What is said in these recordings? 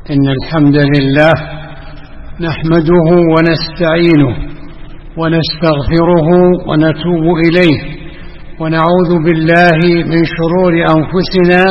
إن الحمد لله نحمده ونستعينه ونستغفره ونتوب إليه ونعوذ بالله من شرور أنفسنا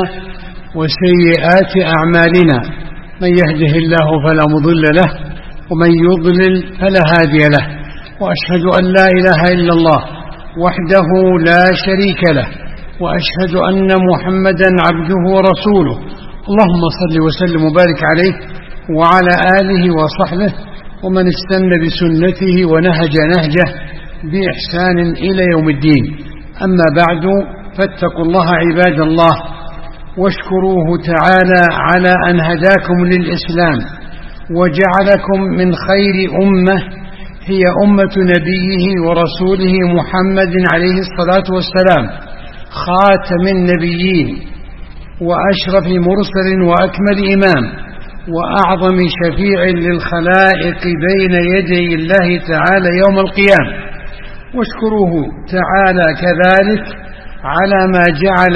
وسيئات أعمالنا. من يهده الله فلا مضل له ومن يضلل فلا هادي له، وأشهد أن لا إله إلا الله وحده لا شريك له، وأشهد أن محمدا عبده ورسوله. اللهم صل وسلم وبارك عليه وعلى آله وصحبه ومن استنى بسنته ونهج نهجه بإحسان إلى يوم الدين. أما بعد، فاتقوا الله عباد الله واشكروه تعالى على أن هداكم للإسلام وجعلكم من خير أمة هي أمة نبيه ورسوله محمد عليه الصلاة والسلام، خاتم النبيين وأشرف مرسل وأكمل إمام وأعظم شفيع للخلائق بين يدي الله تعالى يوم القيامة. واشكروه تعالى كذلك على ما جعل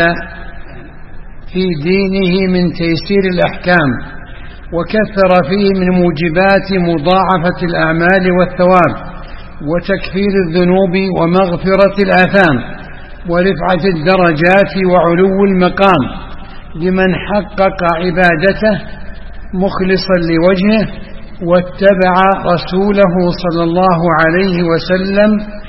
في دينه من تيسير الأحكام، وكثر فيه من موجبات مضاعفة الأعمال والثواب وتكفير الذنوب ومغفرة الآثام ورفعة الدرجات وعلو المقام لمن حقق عبادته مخلصا لوجهه واتبع رسوله صلى الله عليه وسلم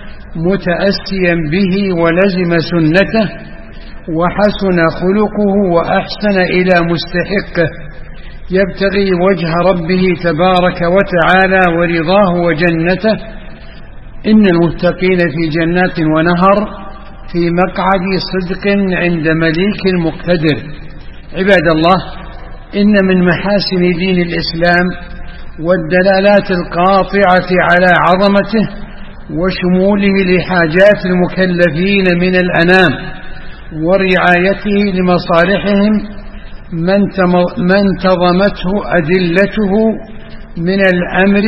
متأسيا به ولزم سنته، وحسن خلقه وأحسن إلى مستحقه يبتغي وجه ربه تبارك وتعالى ورضاه وجنته. إن المتقين في جنات ونهر في مقعد صدق عند مليك مقتدر. عباد الله، إن من محاسن دين الإسلام والدلالات القاطعة على عظمته وشموله لحاجات المكلفين من الأنام ورعايته لمصالحهم ما انتظمته أدلته من الأمر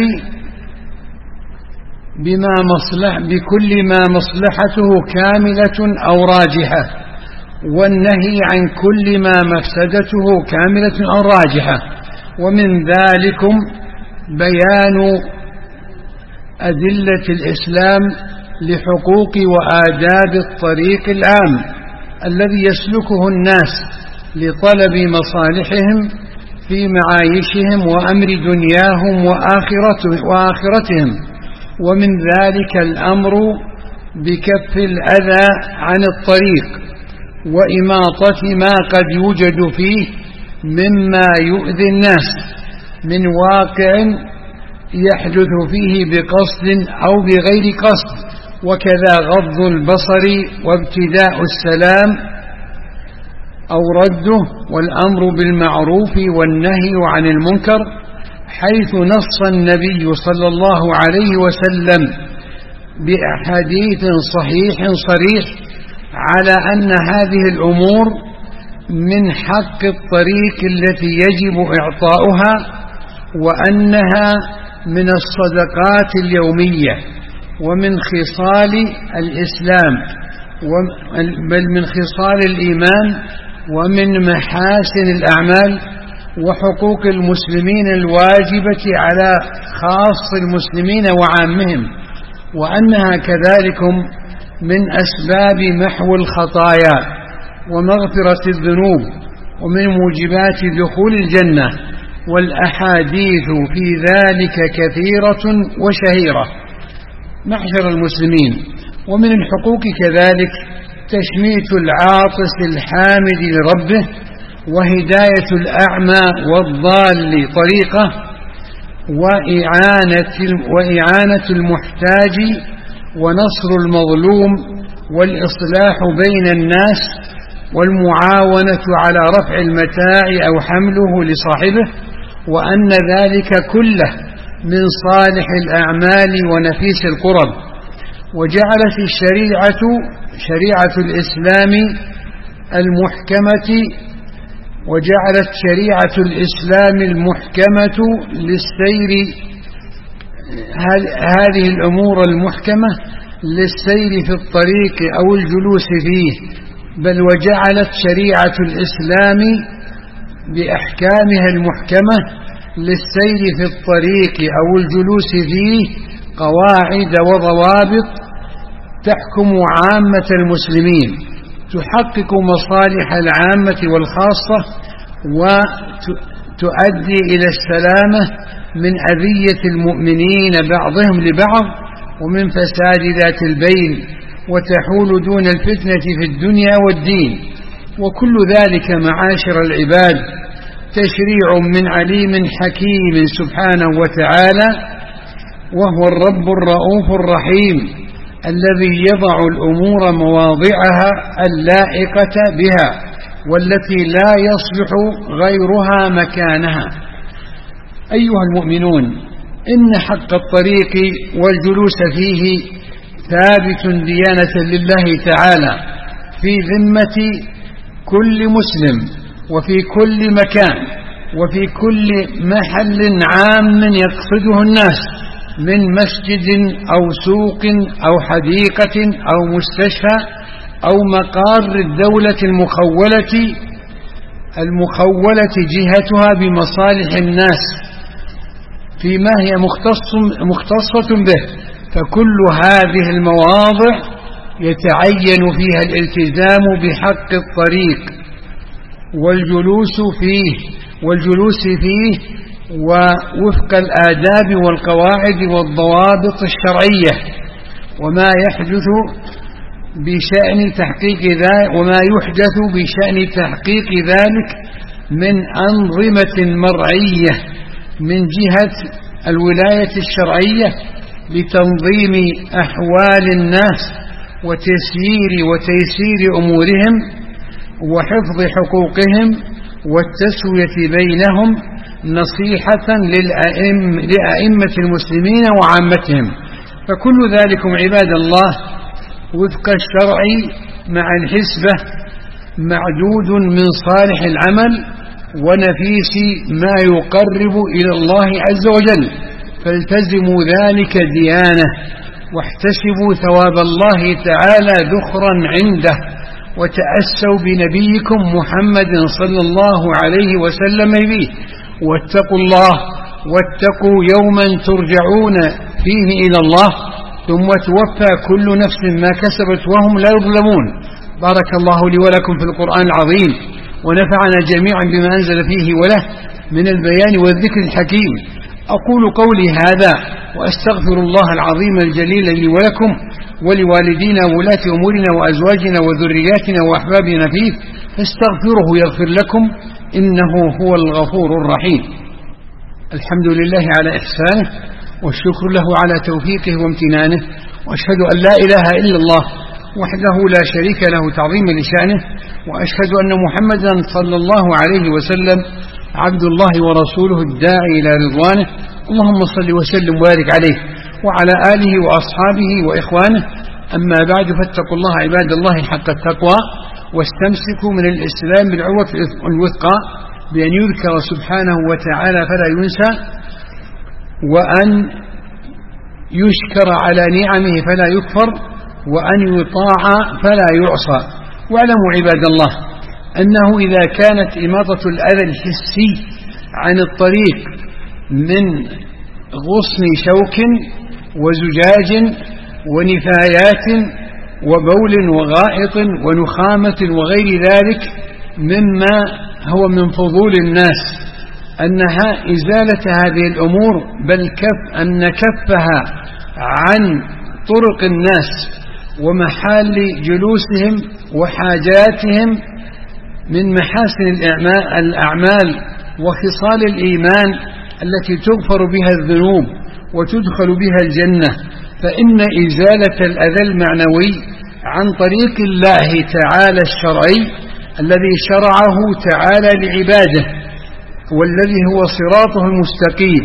بكل ما مصلحته كاملة أو راجحة، والنهي عن كل ما مفسدته كاملة أو راجحة. ومن ذلكم بيان أدلة الإسلام لحقوق وآداب الطريق العام الذي يسلكه الناس لطلب مصالحهم في معايشهم وأمر دنياهم وآخرتهم. ومن ذلك الأمر بكف الأذى عن الطريق وإماطة ما قد يوجد فيه مما يؤذي الناس من واقع يحدث فيه بقصد أو بغير قصد، وكذا غض البصر وابتداء السلام أو رده، والأمر بالمعروف والنهي عن المنكر، حيث نص النبي صلى الله عليه وسلم بأحاديث صريح على أن هذه الأمور من حق الطريق التي يجب إعطاؤها، وأنها من الصدقات اليومية ومن خصال الإسلام بل من خصال الإيمان ومن محاسن الأعمال وحقوق المسلمين الواجبة على خاص المسلمين وعامهم، وأنها كذلك من أسباب محو الخطايا ومغفرة الذنوب ومن موجبات دخول الجنة. والأحاديث في ذلك كثيرة وشهيرة. معشر المسلمين، ومن الحقوق كذلك تشميت العاطس الحامد لربه وهداية الأعمى والضال طريقه وإعانة المحتاج ونصر المظلوم والإصلاح بين الناس والمعاونة على رفع المتاع أو حمله لصاحبه، وأن ذلك كله من صالح الأعمال ونفيس القرب. وجعلت شريعة الإسلام المحكمة للسير، هذه الأمور المحكمة للسير في الطريق أو الجلوس فيه، بل وجعلت شريعة الإسلام بأحكامها المحكمة للسير في الطريق أو الجلوس فيه قواعد وضوابط تحكم عامة المسلمين، تحقق مصالح العامة والخاصة، وتؤدي إلى السلامة من أذية المؤمنين بعضهم لبعض ومن فساد ذات البين، وتحول دون الفتنة في الدنيا والدين. وكل ذلك معاشر العباد تشريع من عليم حكيم سبحانه وتعالى، وهو الرب الرؤوف الرحيم الذي يضع الأمور مواضعها اللائقة بها والتي لا يصلح غيرها مكانها. أيها المؤمنون، إن حق الطريق والجلوس فيه ثابت ديانة لله تعالى في ذمة كل مسلم وفي كل مكان وفي كل محل عام يقصده الناس، من مسجد أو سوق أو حديقة أو مستشفى أو مقار الدولة المخولة جهتها بمصالح الناس فيما هي مختصة به. فكل هذه المواضع يتعين فيها الالتزام بحق الطريق والجلوس فيه ووفق الآداب والقواعد والضوابط الشرعية، وما يحدث بشأن تحقيق ذلك من أنظمة مرعية من جهة الولاية الشرعية لتنظيم أحوال الناس وتيسير أمورهم وحفظ حقوقهم والتسوية بينهم، نصيحة لأئمة المسلمين وعامتهم. فكل ذلكم عباد الله وفق الشرع مع الحسبة معدود من صالح العمل ونفيس ما يقرب إلى الله عز وجل، فالتزموا ذلك ديانة واحتسبوا ثواب الله تعالى ذخرا عنده، وتأسوا بنبيكم محمد صلى الله عليه وسلم به، واتقوا الله واتقوا يوما ترجعون فيه إلى الله ثم توفى كل نفس ما كسبت وهم لا يظلمون. بارك الله لي ولكم في القرآن العظيم، ونفعنا جميعا بما أنزل فيه وله من البيان والذكر الحكيم. أقول قولي هذا وأستغفر الله العظيم الجليل لي ولكم ولوالدينا وولاة أمورنا وأزواجنا وذرياتنا وأحبابنا فيه، فاستغفروه يغفر لكم إنه هو الغفور الرحيم. الحمد لله على إحسانه، والشكر له على توفيقه وامتنانه، وأشهد أن لا إله إلا الله وحده لا شريك له تعظيما لشأنه، وأشهد أن محمدا صلى الله عليه وسلم عبد الله ورسوله الداعي إلى رضوانه. اللهم صل وسلم وبارك عليه وعلى آله وأصحابه وإخوانه. أما بعد، فاتقوا الله عباد الله حق التقوى، واستمسكوا من الإسلام بالعروة الوثقى، بأن يذكر سبحانه وتعالى فلا ينسى، وأن يشكر على نعمه فلا يكفر، وأن يطاع فلا يعصى. واعلموا عباد الله أنه إذا كانت إماطة الأذى الحسي عن الطريق من غصن شوك وزجاج ونفايات وبول وغائط ونخامة وغير ذلك مما هو من فضول الناس، أنها إزالة هذه الأمور، بل أن كفها عن طرق الناس ومحال جلوسهم وحاجاتهم من محاسن الأعمال وخصال الإيمان التي تغفر بها الذنوب وتدخل بها الجنة. فإن إزالة الأذى المعنوي عن طريق الله تعالى الشرعي الذي شرعه تعالى لعباده، والذي هو صراطه المستقيم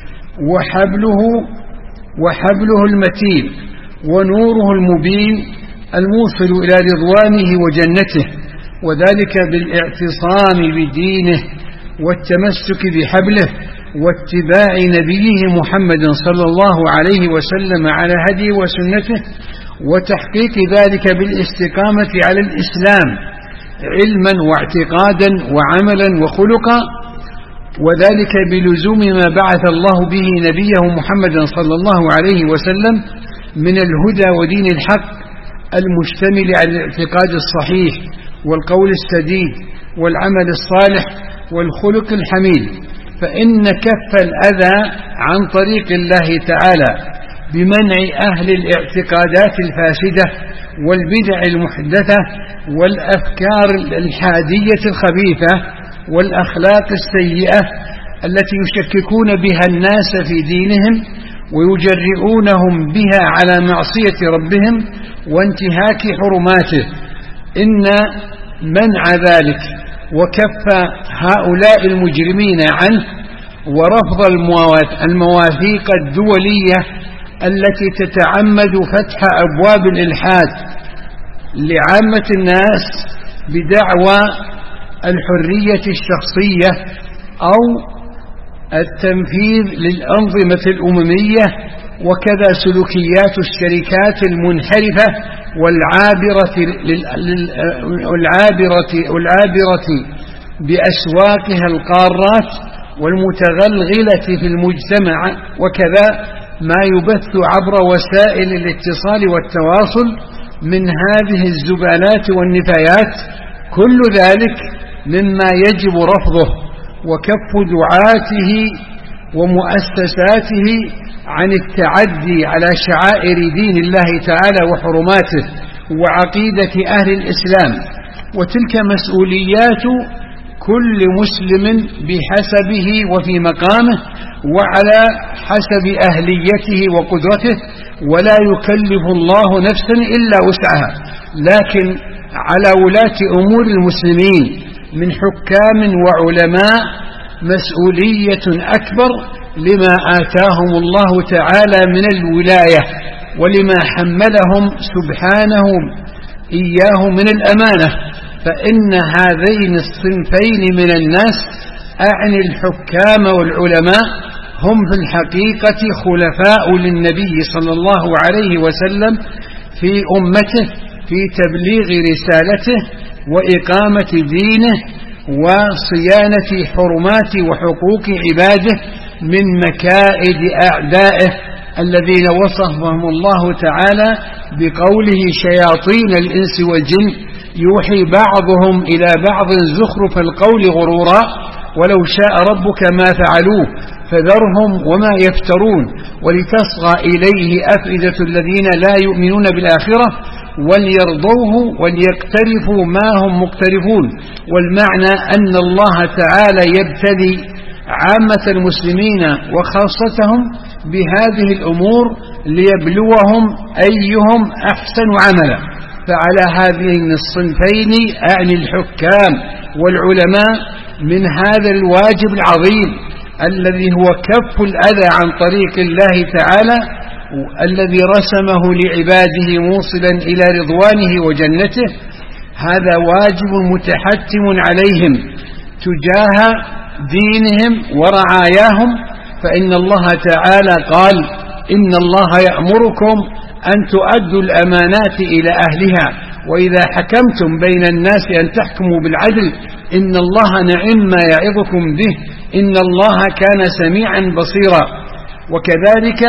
وحبله المتين ونوره المبين الموصل إلى رضوانه وجنته، وذلك بالاعتصام بدينه والتمسك بحبله واتباع نبيه محمد صلى الله عليه وسلم على هديه وسنته، وتحقيق ذلك بالاستقامة على الإسلام علما واعتقادا وعملا وخلقا، وذلك بلزوم ما بعث الله به نبيه محمدا صلى الله عليه وسلم من الهدى ودين الحق المشتمل على الاعتقاد الصحيح والقول السديد والعمل الصالح والخلق الحميد. فإن كف الأذى عن طريق الله تعالى بمنع أهل الاعتقادات الفاسدة والبدع المحدثة والأفكار الحادية الخبيثة والأخلاق السيئة التي يشككون بها الناس في دينهم ويجرئونهم بها على معصية ربهم وانتهاك حرماته، إن منع ذلك وكف هؤلاء المجرمين عنه ورفض المواثيق الدولية التي تتعمد فتح أبواب الإلحاد لعامة الناس بدعوى الحرية الشخصية أو التنفيذ للأنظمة الأممية، وكذا سلوكيات الشركات المنحرفة والعابرة بأسواقها القارات والمتغلغلة في المجتمع، وكذا ما يبث عبر وسائل الاتصال والتواصل من هذه الزبالات والنفايات. كل ذلك مما يجب رفضه وكف دعاته ومؤسساته عن التعدي على شعائر دين الله تعالى وحرماته وعقيدة أهل الإسلام، وتلك مسؤوليات كل مسلم بحسبه وفي مقامه وعلى حسب أهليته وقدرته، ولا يكلف الله نفسا إلا وسعها. لكن على ولاة أمور المسلمين من حكام وعلماء مسؤولية أكبر لما آتاهم الله تعالى من الولاية ولما حملهم سبحانه إياه من الأمانة. فإن هذين الصنفين من الناس أعني الحكام والعلماء هم في الحقيقة خلفاء للنبي صلى الله عليه وسلم في أمته في تبليغ رسالته وإقامة دينه وصيانة حرمات وحقوق عباده من مكائد أعدائه الذين وصفهم الله تعالى بقوله شياطين الإنس والجن يوحي بعضهم إلى بعض زخرف القول غرورا ولو شاء ربك ما فعلوه فذرهم وما يفترون ولتصغى إليه أفئدة الذين لا يؤمنون بالآخرة وليرضوه وليقترفوا ما هم مقترفون. والمعنى أن الله تعالى يبتلي عامة المسلمين وخاصتهم بهذه الأمور ليبلوهم أيهم أحسن عملا. فعلى هذين الصنفين أعني الحكام والعلماء من هذا الواجب العظيم الذي هو كف الأذى عن طريق الله تعالى الذي رسمه لعباده موصلا إلى رضوانه وجنته. هذا واجب متحتم عليهم تجاه دينهم ورعاياهم، فإن الله تعالى قال إن الله يأمركم أن تؤدوا الأمانات إلى أهلها وإذا حكمتم بين الناس أن تحكموا بالعدل إن الله نعم ما يعظكم به إن الله كان سميعا بصيرا. وكذلك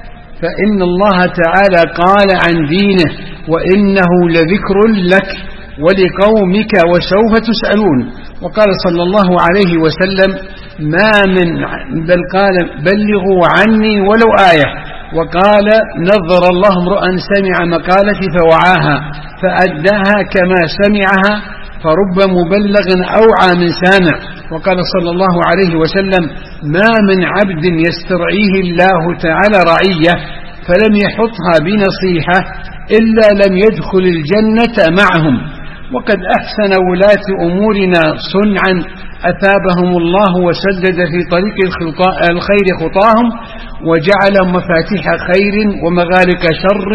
فإن الله تعالى قال عن دينه وإنه لذكر لك ولقومك وسوف تسألون. وقال صلى الله عليه وسلم ما من بل قال بلغوا عني ولو آية، وقال نظر الله امرؤا سمع مقالتي فوعاها فأداها كما سمعها فرب مبلغ أوعى من سامع. وقال صلى الله عليه وسلم ما من عبد يسترعيه الله تعالى رعية فلم يحطها بنصيحة إلا لم يدخل الجنة معهم. وقد أحسن ولاة أمورنا صنعا أثابهم الله وسدد في طريق الخير خطاهم وجعل مفاتيح خير ومغالق شر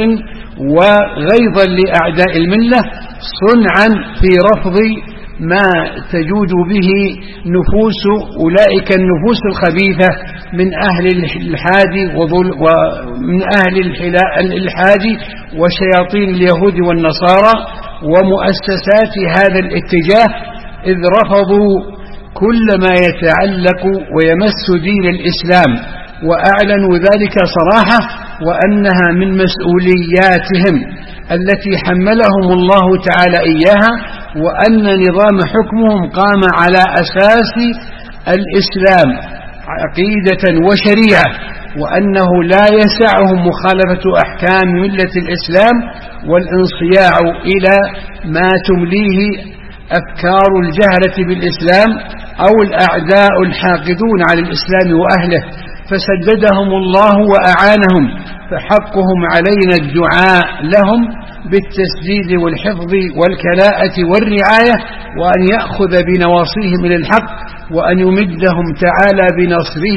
وغيظا لأعداء الملة صنعا في رفض ما تجود به نفوس أولئك النفوس الخبيثة من أهل الإلحاد ومن أهل الإلحاد وشياطين اليهود والنصارى ومؤسسات هذا الاتجاه، إذ رفضوا كل ما يتعلق ويمس دين الإسلام، وأعلنوا ذلك صراحة، وأنها من مسؤولياتهم التي حملهم الله تعالى إياها، وأن نظام حكمهم قام على أساس الإسلام عقيدة وشريعة، وأنه لا يسعهم مخالفة أحكام ملة الإسلام والانصياع إلى ما تمليه أفكار الجهلة بالإسلام أو الأعداء الحاقدون على الإسلام وأهله، فسددهم الله وأعانهم، فحقهم علينا الدعاء لهم بالتسديد والحفظ والكلاءة والرعاية، وأن يأخذ بنواصيهم إلى الحق، وأن يمدهم تعالى بنصره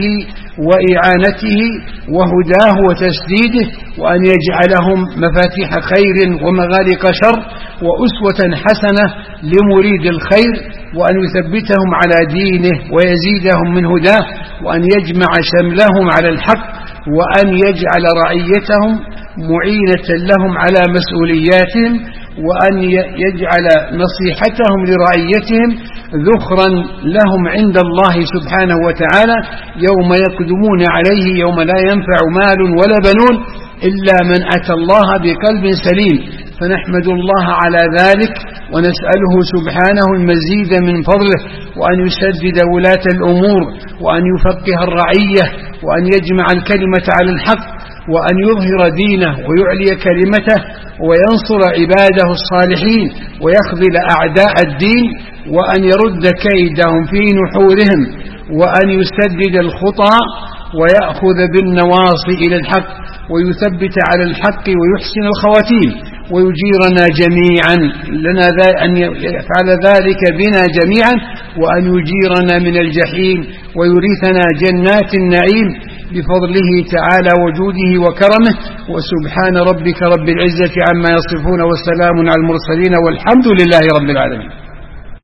وإعانته وهداه وتسديده، وأن يجعلهم مفاتيح خير ومغالق شر وأسوة حسنة لمريد الخير، وأن يثبتهم على دينه ويزيدهم من هداه، وأن يجمع شملهم على الحق، وأن يجعل رعيتهم معينة لهم على مسؤولياتهم، وأن يجعل نصيحتهم لرعيتهم ذخرا لهم عند الله سبحانه وتعالى يوم يقدمون عليه، يوم لا ينفع مال ولا بنون إلا من أتى الله بقلب سليم. فنحمد الله على ذلك، ونسأله سبحانه المزيد من فضله، وأن يسدد ولاة الأمور، وأن يفقه الرعية، وأن يجمع الكلمة على الحق، وأن يظهر دينه ويعلي كلمته، وينصر عباده الصالحين، ويخذل أعداء الدين، وأن يرد كيدهم في نحورهم، وأن يسدد الخطى ويأخذ بالنواصي إلى الحق، ويثبت على الحق ويحسن الخواتيم، ويجيرنا جميعا أن يفعل ذلك بنا جميعا، وأن يجيرنا من الجحيم، ويرثنا جنات النعيم بفضله تعالى وجوده وكرمه. وسبحان ربك رب العزة عما يصفون، والسلام على المرسلين، والحمد لله رب العالمين.